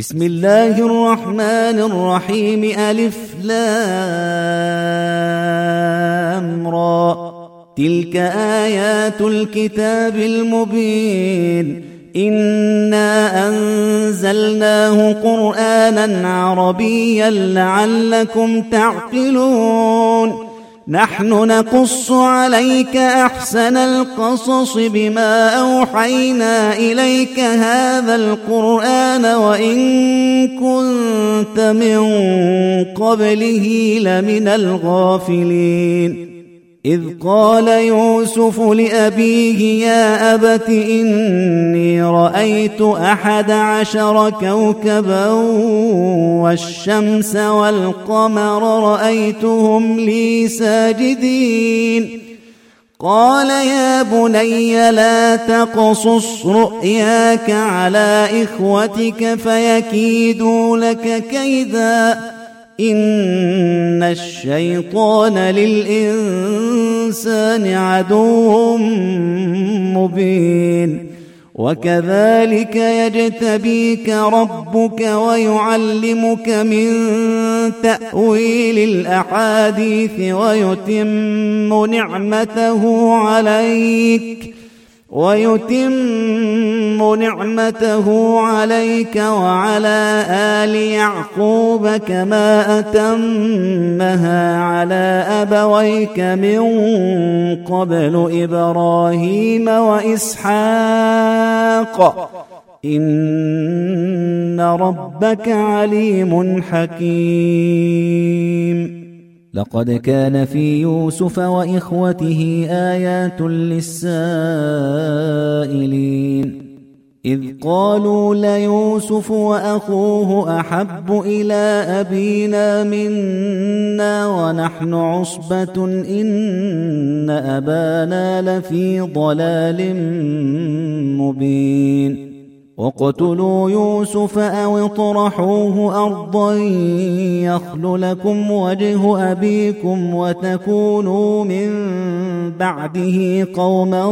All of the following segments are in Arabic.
بسم الله الرحمن الرحيم. ألف لام را. تلك آيات الكتاب المبين. إنا أنزلناه قرآنا عربيا لعلكم تعقلون. نحن نقص عليك أحسن القصص بما أوحينا إليك هذا القرآن وإن كنت من قبله لمن الغافلين. إذ قال يوسف لأبيه يا أبت إني رأيت 11 كوكبا والشمس والقمر رأيتهم لي ساجدين. قال يا بني لا تقصص رؤياك على إخوتك فيكيدوا لك كيدا إن الشيطان للإنسان عدو مبين. وكذلك يجتبيك ربك ويعلمك من تأويل الأحاديث ويتم نعمته عليك وعلى آل يعقوب كما أتمها على أبويك من قبل إبراهيم وإسحاق إن ربك عليم حكيم. لقد كان في يوسف وإخوته آيات للسائلين. إذ قالوا ليوسف وأخوه أحب إلى أبينا منا ونحن عصبة إن أبانا لفي ضلال مبين. واقتلوا يوسف أو اطرحوه أرضا يخل لكم وجه أبيكم وتكونوا من بعده قوما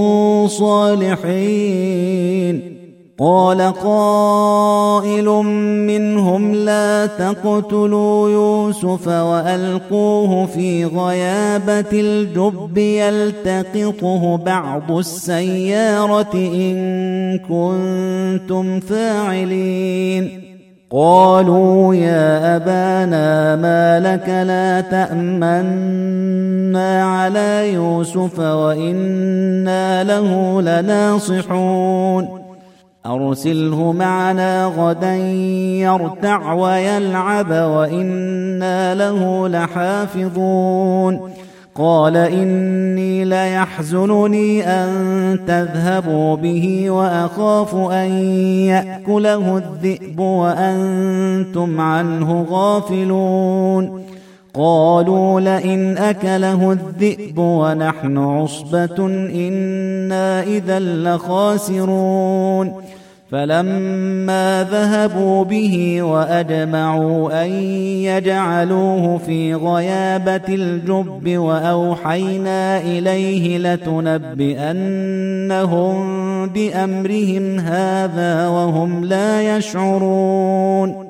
صالحين. قال قائل منهم لا تقتلوا يوسف وألقوه في غيابة الجب يلتقطه بعض السيارة إن كنتم فاعلين. قالوا يا أبانا ما لك لا تأمنا على يوسف وإنا له لناصحون. أرسله معنا غدا يرتع ويلعب وإنا له لحافظون. قال إني ليحزنني أن تذهبوا به وأخاف أن يأكله الذئب وأنتم عنه غافلون. قالوا لئن أكله الذئب ونحن عصبة إنا إذا لخاسرون. فلما ذهبوا به وأجمعوا أن يجعلوه في غيابة الجب وأوحينا إليه لتنبئنهم بأمرهم هذا وهم لا يشعرون.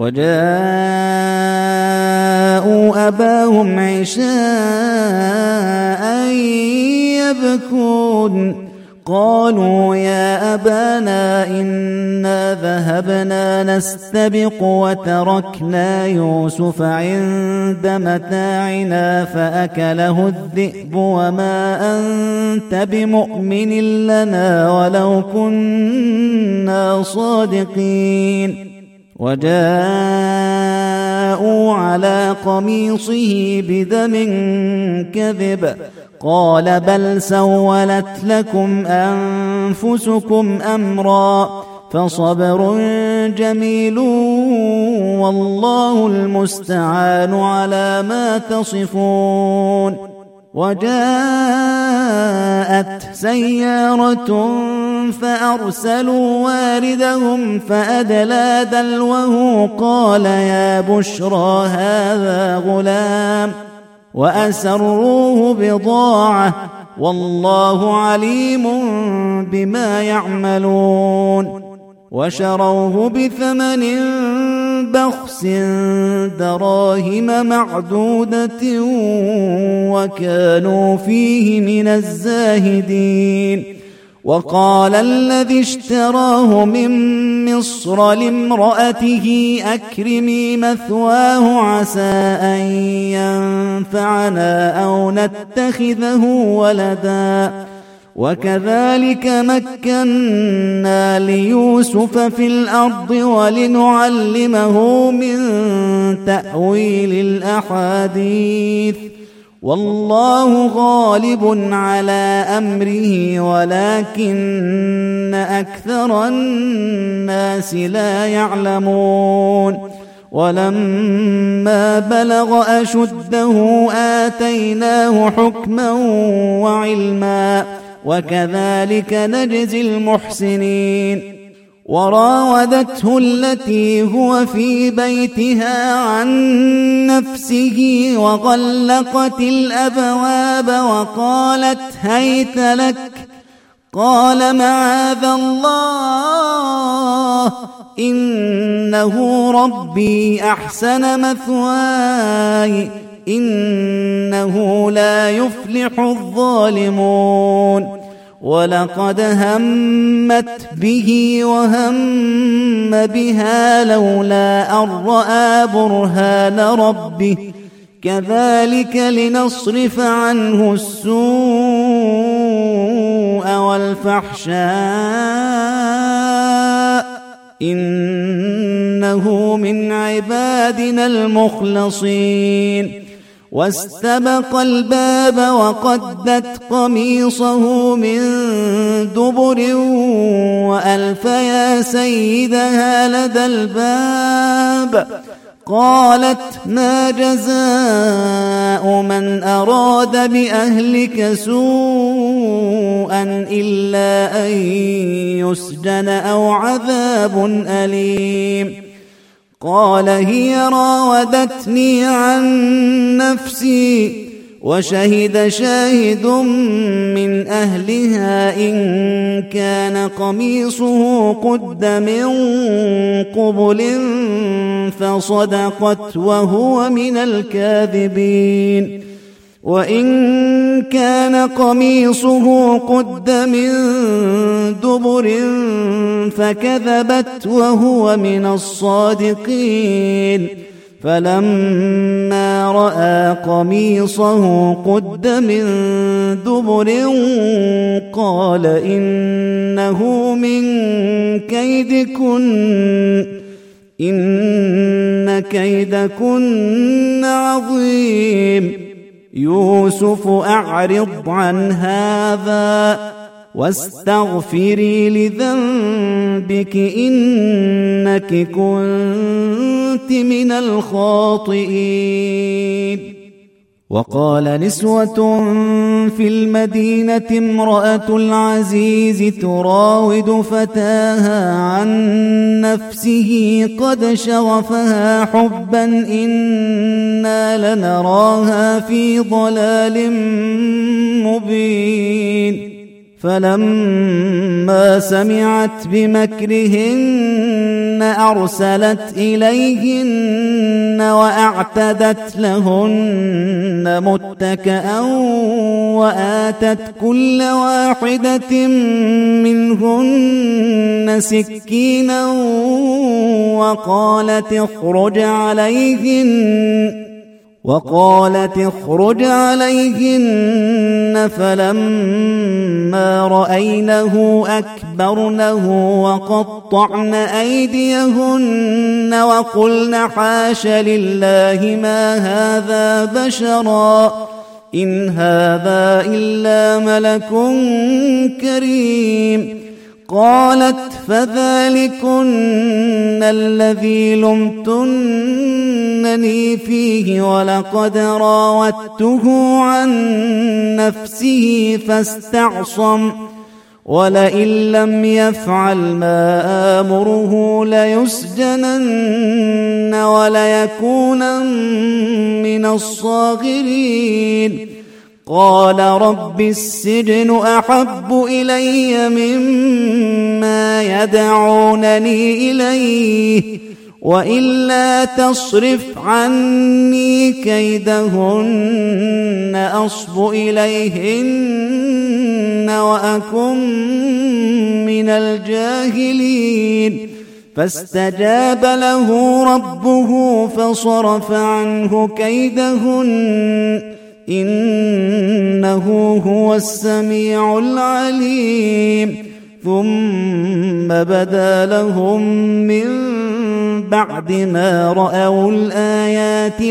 وجاءوا أباهم عشاء يبكون. قالوا يا أبانا إنا ذهبنا نستبق وتركنا يوسف عند متاعنا فأكله الذئب وما أنت بمؤمن لنا ولو كنا صادقين. وجاءوا على قميصه بدم كذب. قال بل سولت لكم أنفسكم أمرا فصبر جميل والله المستعان على ما تصفون. وجاءت سيارة فأرسلوا واردهم فأدلى دلوه قال يا بشرى هذا غلام وأسروه بضاعة والله عليم بما يعملون. وشروه بثمن بخس دراهم معدودة وكانوا فيه من الزاهدين. وقال الذي اشتراه من مصر لامرأته أكرمي مثواه عسى أن ينفعنا أو نتخذه ولدا وكذلك مكنا ليوسف في الأرض ولنعلمه من تأويل الأحاديث والله غالب على أمره ولكن أكثر الناس لا يعلمون. ولما بلغ أشده آتيناه حكما وعلما وكذلك نجزي المحسنين. وراودته التي هو في بيتها عن نفسه وغلقت الأبواب وقالت هيت لك قال معاذ الله إنه ربي أحسن مثواي إنه لا يفلح الظالمون. ولقد همت به وهم بها لولا أن رأى برهان ربه كذلك لنصرف عنه السوء والفحشاء إنه من عبادنا المخلصين. واستبق الباب وقدت قميصه من دبر وألف يا سيدها لدى الباب قالت ما جزاء من أراد بأهلك سوءا إلا أن يسجن أو عذاب أليم. قال هي راودتني عن نفسي وشهد شاهد من أهلها إن كان قميصه قد من قبل فصدقت وهو من الكاذبين وإن كان قميصه قد من دبر فكذبت وهو من الصادقين. فلما رأى قميصه قد من دبر قال إنه من كيدكن إن كيدكن عظيم. يوسف أعرض عن هذا واستغفري لذنبك إنك كنت من الخاطئين. وقال نسوة في المدينة امرأة العزيز تراود فتاها عن نفسه قد شغفها حبا إنا لنراها في ضلال مبين. فلما سمعت بمكرهن أرسلت إليهن وأعتدت لهن متكئا وآتت كل واحدة منهن سكينا وقالت اخرج عليهن فلما رأينه أكبرنه وقطعن أيديهن وقلن حاش لله ما هذا بشرا إن هذا إلا ملك كريم. قالت فذلكن الذي لمتنني فيه ولقد راودته عن نفسه فاستعصم ولئن لم يفعل ما آمره ليسجنن وليكونن من الصاغرين. قال رب السجن أحب إلي مما يدعونني إليه وإلا تصرف عني كيدهن أصب إليهن وأكن من الجاهلين فاستجاب له ربه فصرف عنه كيدهن إنه هو السميع العليم ثم بدا لهم من بعد ما رأوا الآيات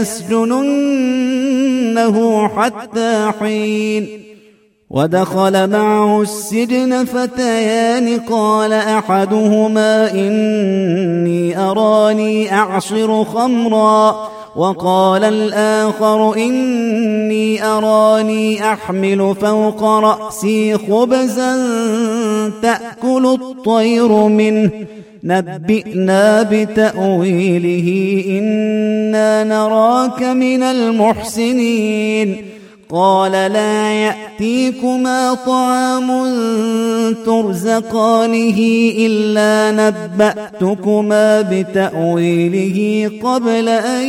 ليسجننه حتى حين ودخل معه السجن فتيان قال أحدهما إني أراني أعصر خمرا وقال الآخر إني أراني أحمل فوق رأسي خبزا تأكل الطير منه نبئنا بتأويله إنا نراك من المحسنين قال لا يأتيكما طعام ترزقانه إلا نبأتكما بتأويله قبل أن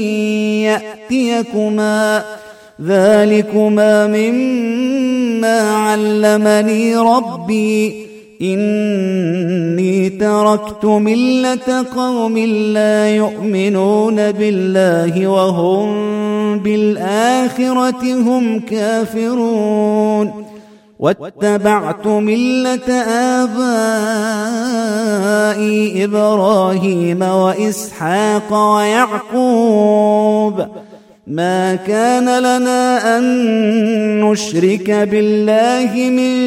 يأتيكما ذلكما مما علمني ربي إني تركت ملة قوم لا يؤمنون بالله وهم بالآخرة هم كافرون واتبعت ملة آبائي إبراهيم وإسحاق ويعقوب ما كان لنا أن نشرك بالله من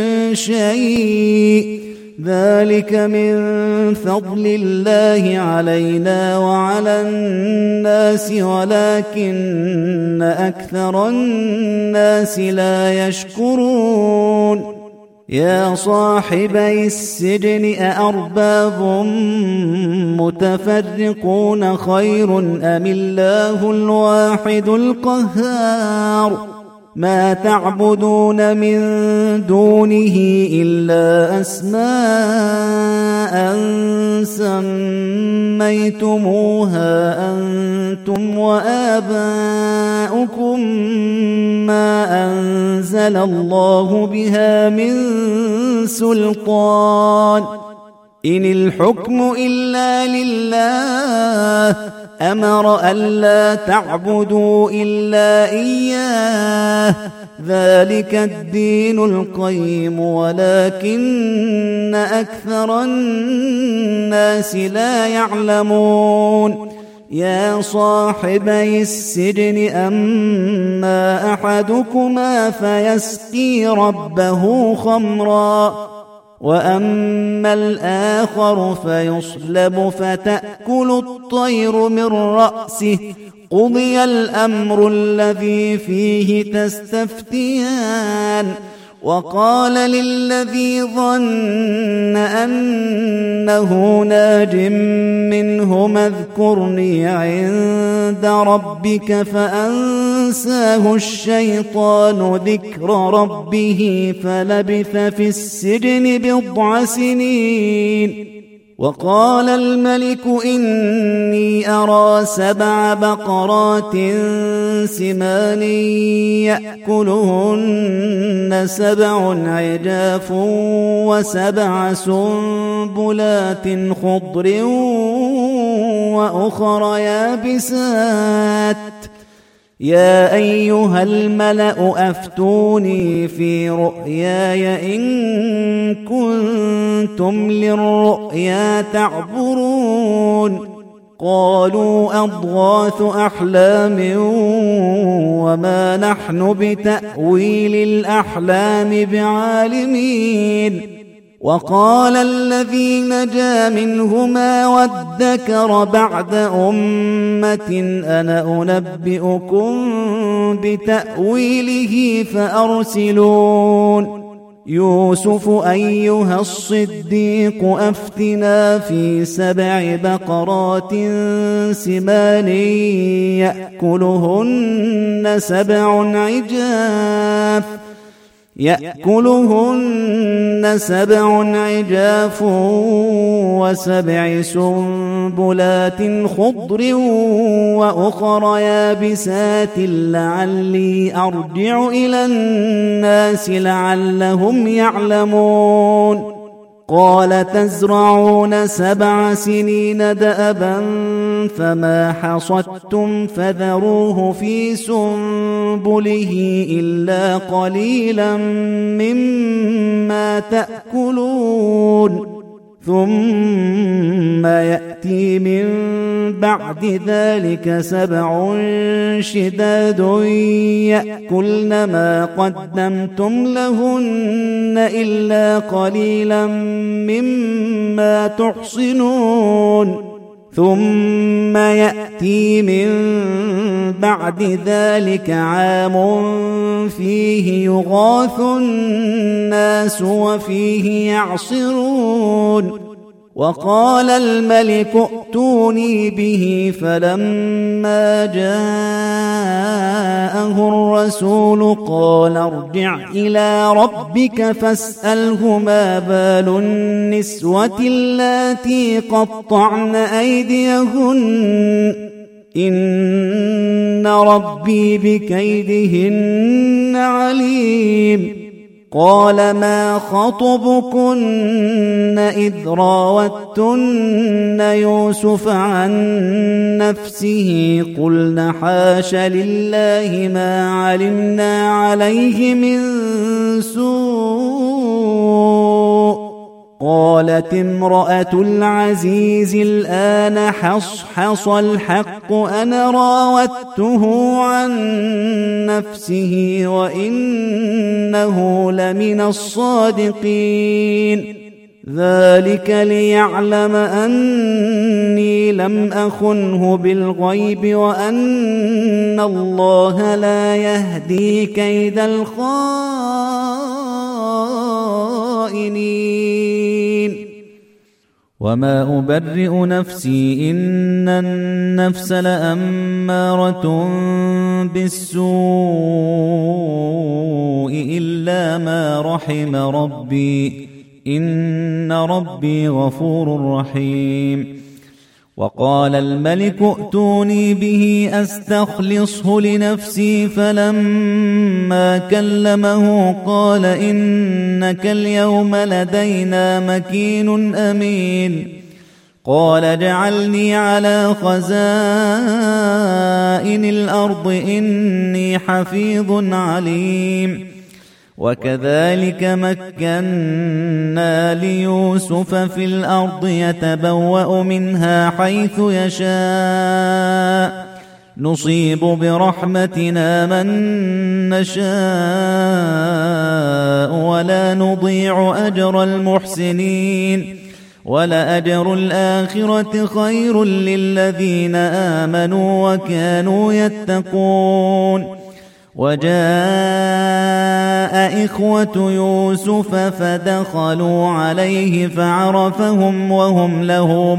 شيء ذلك من فضل الله علينا وعلى الناس ولكن أكثر الناس لا يشكرون يا صاحبي السجن أأرباب متفرقون خير أم الله الواحد القهار ما تعبدون من دونه إلا أسماء سميتموها أنتم وآباؤكم ما أنزل الله بها من سلطان إن الحكم إلا لله أمر ألا تعبدوا إلا إياه ذلك الدين القيم ولكن أكثر الناس لا يعلمون يا صاحبي السجن أما أحدكما فيسقي ربه خمرا وأما الآخر فيصلب فتأكل الطير من رأسه قضي الأمر الذي فيه تستفتيان وقال للذي ظن أنه ناج منهما اذكرني عند ربك فأنساه الشيطان ذكر ربه فلبث في السجن بضع سنين وقال الملك إني أرى 7 بقرات سمان يأكلهن 7 عجاف و7 سنبلات خضر وأخر يابسات يا أيها الملأ أفتوني في رؤياي إن كنتم للرؤيا تعبرون قالوا أضغاث أحلام وما نحن بتأويل الأحلام بعالمين وقال الذي نجا منهما وادكر بعد أمة أنا أنبئكم بتأويله فأرسلون يوسف أيها الصديق أفتنا في 7 بقرات سمان يأكلهن 7 عجاف و7 سنبلات خضر وأخر يابسات لعلي أرجع إلى الناس لعلهم يعلمون قال تزرعون 7 سنين دأبا فما حصدتم فذروه في سنبله إلا قليلا مما تأكلون ثم يأتي من بعد ذلك 7 شداد يأكلن ما قدمتم لهن إلا قليلا مما تحصنون ثم يأتي من بعد ذلك عام فيه يغاث الناس وفيه يعصرون وقال الملك ائتوني به فلما جاءه الرسول قال ارجع إلى ربك فاسأله ما بال النسوة اللاتي قطعن أيديهن إن ربي بكيدهن عليم قال ما خطبكن إذ راوتن يوسف عن نفسه قلن حاش لله ما علمنا عليه من سوء قالت امرأة العزيز الآن حصحص الحق أنا راودته عن نفسه وإنه لمن الصادقين ذلك ليعلم أني لم أخنه بالغيب وأن الله لا يهدي كيد الخائنين وما أبرئ نفسي إن النفس لأمارة بالسوء إلا ما رحم ربي إن ربي غفور رحيم وقال الملك ائتوني به أستخلصه لنفسي فلما كلمه قال إنك اليوم لدينا مكين أمين قال اجعلني على خزائن الأرض إني حفيظ عليم وكذلك مكنا ليوسف في الأرض يتبوأ منها حيث يشاء نصيب برحمتنا من نشاء ولا نضيع أجر المحسنين ولأجر الآخرة خير للذين آمنوا وكانوا يتقون وجاء إخوة يوسف فدخلوا عليه فعرفهم وهم له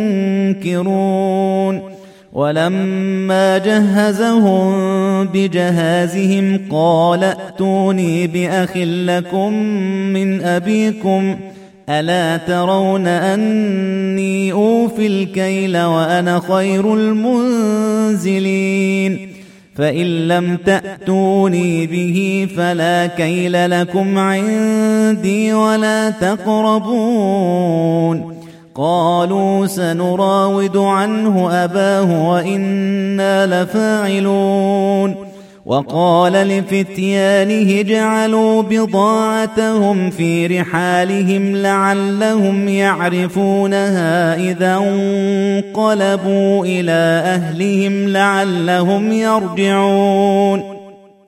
منكرون ولما جهزهم بجهازهم قال ائتوني بأخ لكم من أبيكم ألا ترون أني أوفي الكيل وأنا خير المنزلين فإن لم تأتوني به فلا كيل لكم عندي ولا تقربون قالوا سنراود عنه أباه وإنا لفاعلون وقال لفتيانه اجعلوا بضاعتهم في رحالهم لعلهم يعرفونها إذا انقلبوا إلى أهلهم لعلهم يرجعون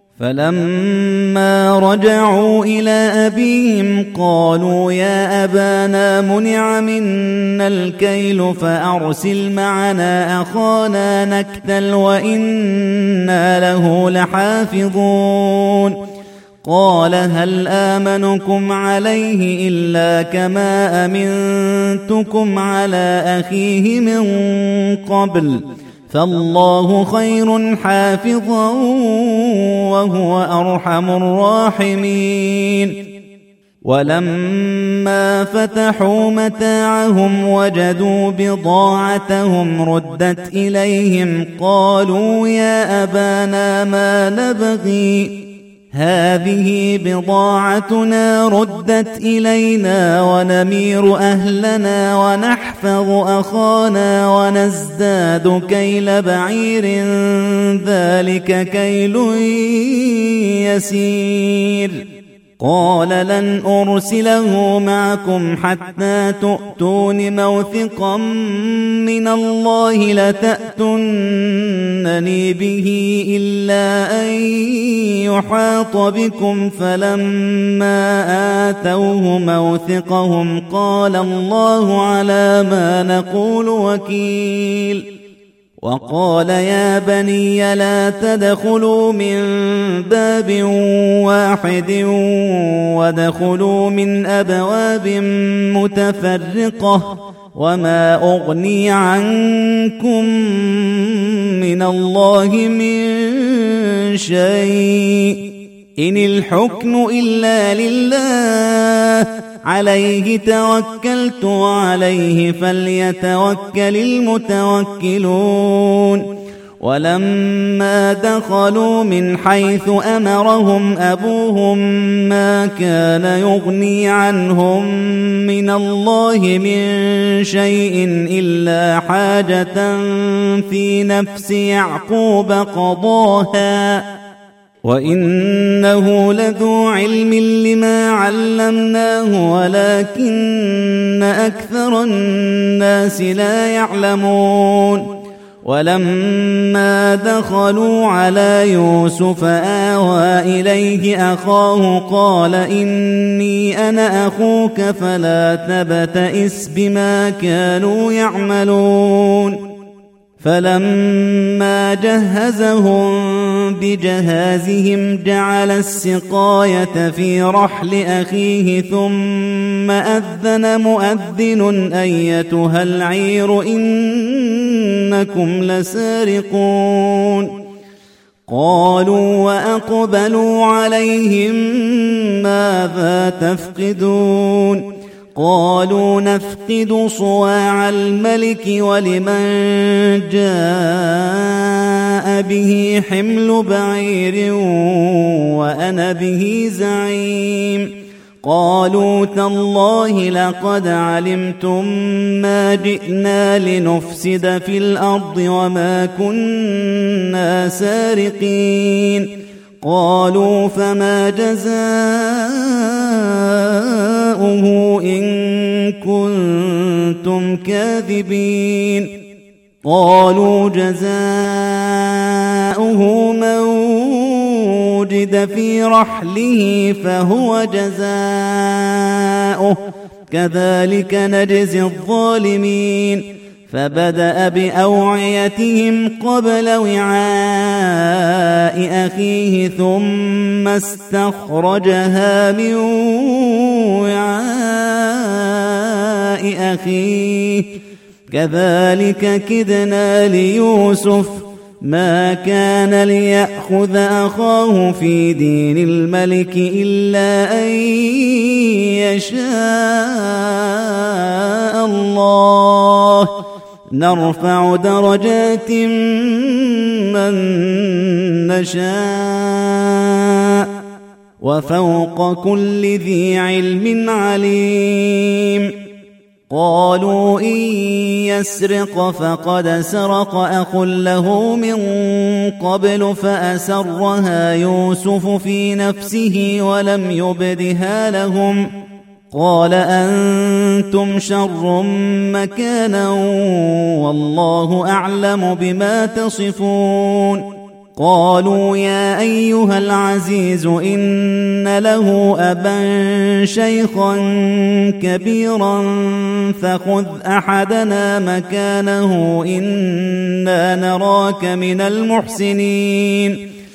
فلما رجعوا إلى أبيهم قالوا يا أبانا منع منا الكيل فأرسل معنا أخانا نكتل وإنا له لحافظون قال هل آمنكم عليه إلا كما أمنتكم على أخيه من قبل فالله خير حافظا وهو أرحم الراحمين. ولما فتحوا متاعهم وجدوا بضاعتهم ردت إليهم قالوا يا أبانا ما نبغي هذه بضاعتنا ردت إلينا ونمير أهلنا ونحفظ أخانا ونزداد كيل بعير ذلك كيل يسير. قال لن أرسله معكم حتى تؤتون موثقا من الله لتأتونني به إلا أن يحاط بكم فلما آتوه موثقهم قال الله على ما نقول وكيل. وقال يا بني لا تدخلوا من باب واحد وادخلوا من أبواب متفرقة وما أغني عنكم من الله من شيء إن الحكم إلا لله عليه توكلت وعليه فليتوكل المتوكلون. ولما دخلوا من حيث أمرهم أبوهم ما كان يغني عنهم من الله من شيء إلا حاجة في نفس يعقوب قضاها وإنه لذو علم لما علمناه ولكن أكثر الناس لا يعلمون. ولما دخلوا على يوسف آوى إليه أخاه قال إني أنا أخوك فلا تبتئس بما كانوا يعملون. فلما جهزهم بجهازهم جعل السقاية في رحل أخيه ثم أذن مؤذن أيتها العير إنكم لسارقون. قالوا وأقبلوا عليهم ماذا تفقدون قالوا نفقد صواع الملك ولمن جاء به حمل بعير وأنا به زعيم. قالوا تالله لقد علمتم ما جئنا لنفسد في الأرض وما كنا سارقين. قالوا فما جزاؤه إن كنتم كاذبين. قالوا جزاؤه من وجد في رحله فهو جزاؤه كذلك نجزي الظالمين. فبدأ بأوعيتهم قبل وعاء أخيه ثم استخرجها من وعاء أخيه كذلك كدنا ليوسف ما كان ليأخذ أخاه في دين الملك إلا أن يشاء الله نرفع درجات من نشاء وفوق كل ذي علم عليم. قالوا إن يسرق فقد سرق أخ له من قبل فأسرها يوسف في نفسه ولم يبدها لهم. قال أنتم شر مكانا والله أعلم بما تصفون. قالوا يا أيها العزيز إن له أبا شيخا كبيرا فخذ أحدنا مكانه إنا نراك من المحسنين.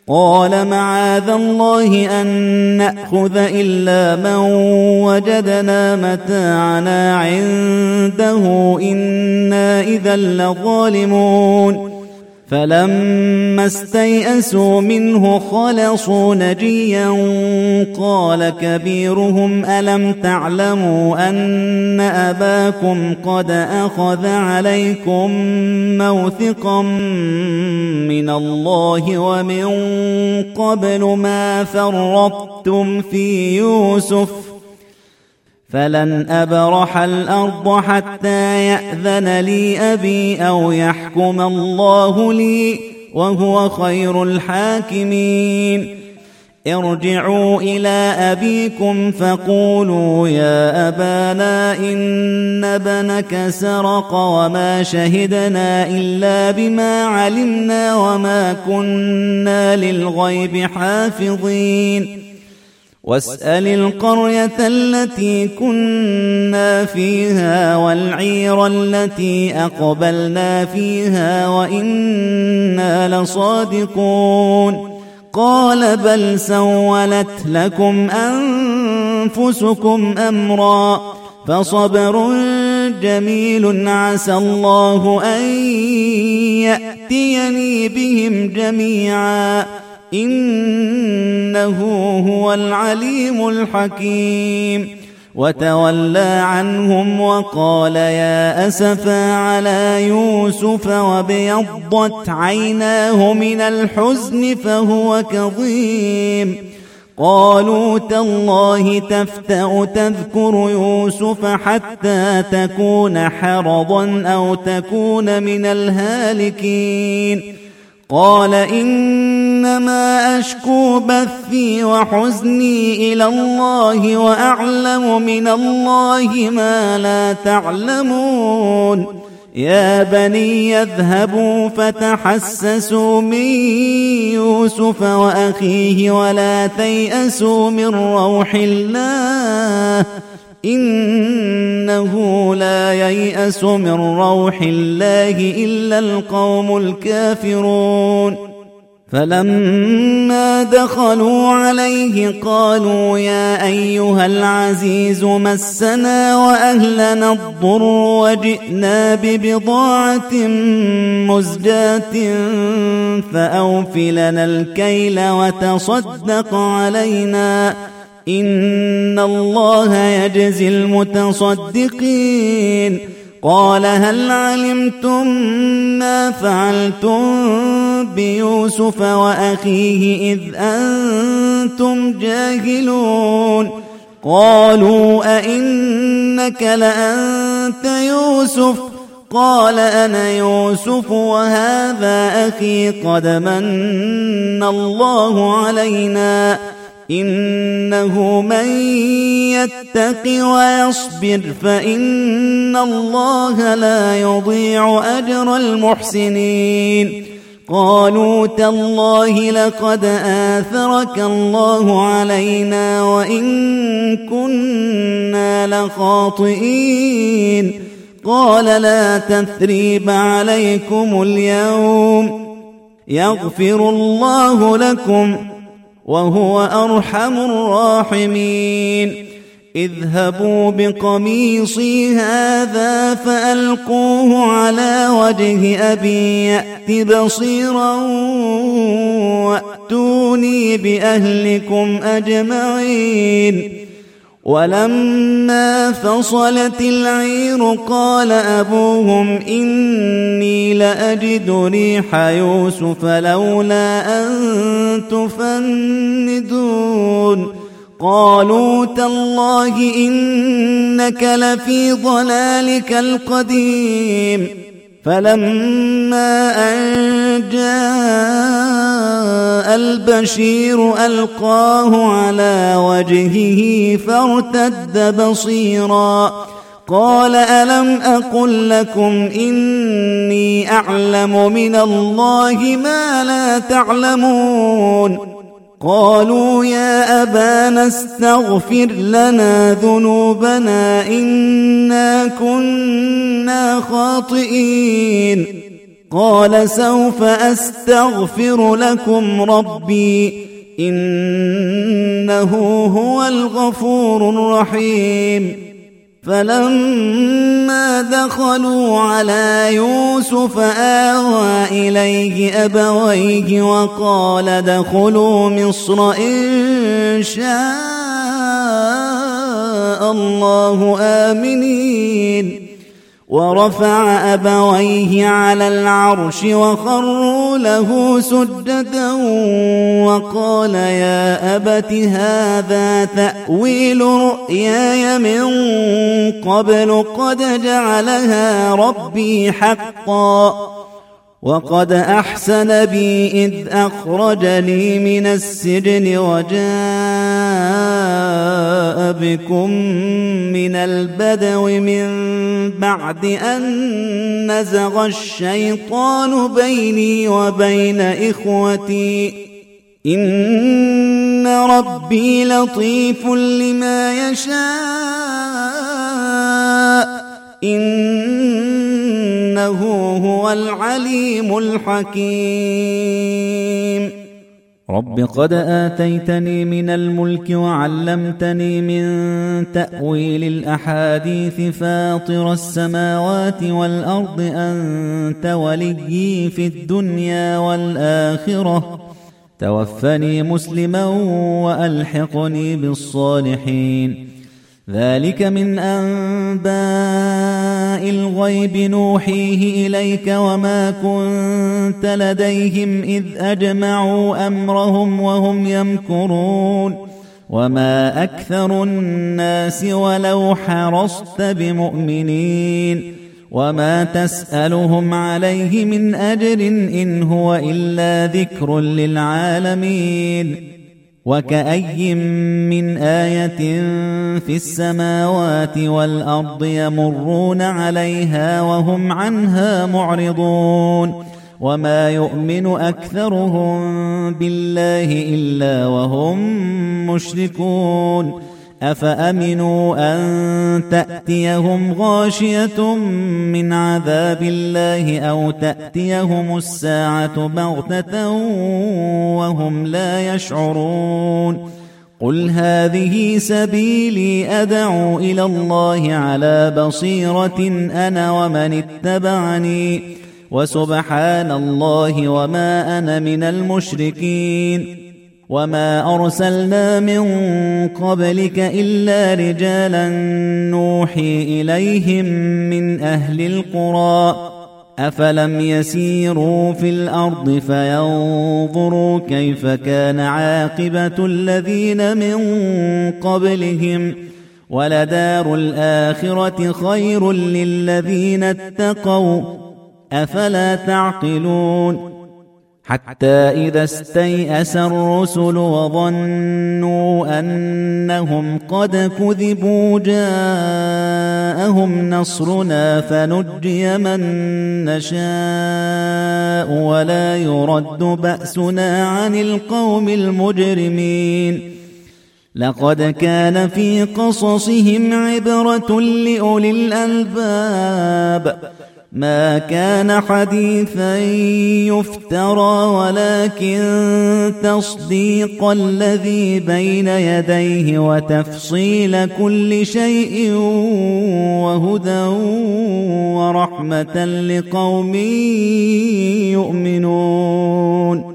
قال معاذ الله أن نأخذ إلا من وجدنا متاعنا عنده إنا إذا لظالمون فلما استيئسوا منه خلصوا نجيا قال كبيرهم ألم تعلموا أن أباكم قد أخذ عليكم موثقا من الله ومن قبل ما فرطتم في يوسف فلن أبرح الأرض حتى يأذن لي أبي أو يحكم الله لي وهو خير الحاكمين ارجعوا إلى أبيكم فقولوا يا أبانا إن ابنك سرق وما شهدنا إلا بما علمنا وما كنا للغيب حافظين واسأل القرية التي كنا فيها والعير التي أقبلنا فيها وإنا لصادقون قال بل سولت لكم أنفسكم أمرا فصبر جميل عسى الله أن يأتيني بهم جميعا إنه هو العليم الحكيم وتولى عنهم وقال يا أسفا على يوسف وابيضت عيناه من الحزن فهو كظيم قالوا تالله تفتأ تذكر يوسف حتى تكون حرضا أو تكون من الهالكين قال إنما أشكو بثي وحزني إلى الله وأعلم من الله ما لا تعلمون يا بني يذهبوا فتحسسوا من يوسف وأخيه ولا تيأسوا من روح الله إنه لا ييأس من روح الله إلا القوم الكافرون فلما دخلوا عليه قالوا يا أيها العزيز مسنا وأهلنا الضر وجئنا ببضاعة مزجاة فأوف لنا الكيل وتصدق علينا إن الله يجزي المتصدقين قال هل علمتم ما فعلتم بيوسف وأخيه إذ أنتم جاهلون قالوا أئنك لأنت يوسف قال أنا يوسف وهذا أخي قد من الله علينا إنه من يتق ويصبر فإن الله لا يضيع أجر المحسنين قالوا تالله لقد آثرك الله علينا وإن كنا لخاطئين قال لا تثريب عليكم اليوم يغفر الله لكم وهو أرحم الراحمين اذهبوا بقميصي هذا فألقوه على وجه أبي يأت بصيرا وأتوني بأهلكم أجمعين ولما فصلت العير قال أبوهم إني لأجد ريح يوسف لولا أن تفندون قالوا تالله إنك لفي ضلالك القديم فلما أن جاء البشير ألقاه على وجهه فارتد بصيرا قال ألم أقل لكم إني أعلم من الله ما لا تعلمون قالوا يا أبانا استغفر لنا ذنوبنا إنا كنا خاطئين قال سوف أستغفر لكم ربي إنه هو الغفور الرحيم. فلما دخلوا على يوسف آوى إليه أبويه وقال ادخلوا مصر إن شاء الله آمنين. ورفع أبويه على العرش وخروا له سجدا وقال يا أبت هذا تأويل رؤياي من قبل قد جعلها ربي حقا وقد أحسن بي إذ أخرجني من السجن وجاء بكم من البدو من بعد أن نزغ الشيطان بيني وبين إخوتي إن ربي لطيف لما يشاء إنه هو العليم الحكيم. رب قد آتيتني من الملك وعلمتني من تأويل الأحاديث فاطر السماوات والأرض أنت وليي في الدنيا والآخرة توفني مسلما وألحقني بالصالحين. ذلك من أنباء الغيب نوحيه إليك وما كنت لديهم إذ أجمعوا أمرهم وهم يمكرون وما أكثر الناس ولو حرصت بمؤمنين وما تسألهم عليه من أجر إن هو إلا ذكر للعالمين. وكأي من آية في السماوات والأرض يمرون عليها وهم عنها معرضون وما يؤمن أكثرهم بالله إلا وهم مشركون. أفأمنوا أن تأتيهم غاشية من عذاب الله أو تأتيهم الساعة بغتة وهم لا يشعرون. قل هذه سبيلي أدعو إلى الله على بصيرة أنا ومن اتبعني وسبحان الله وما أنا من المشركين. وما أرسلنا من قبلك إلا رجالا نوحي إليهم من أهل القرى أفلم يسيروا في الأرض فينظروا كيف كان عاقبة الذين من قبلهم ولدار الآخرة خير للذين اتقوا أفلا تعقلون. حتى إذا استيأس الرسل وظنوا أنهم قد كذبوا جاءهم نصرنا فنجي من نشاء ولا يرد بأسنا عن القوم المجرمين. لقد كان في قصصهم عبرة لأولي الألباب ما كان حديثا يفترى ولكن تصديق الذي بين يديه وتفصيل كل شيء وهدى ورحمة لقوم يؤمنون.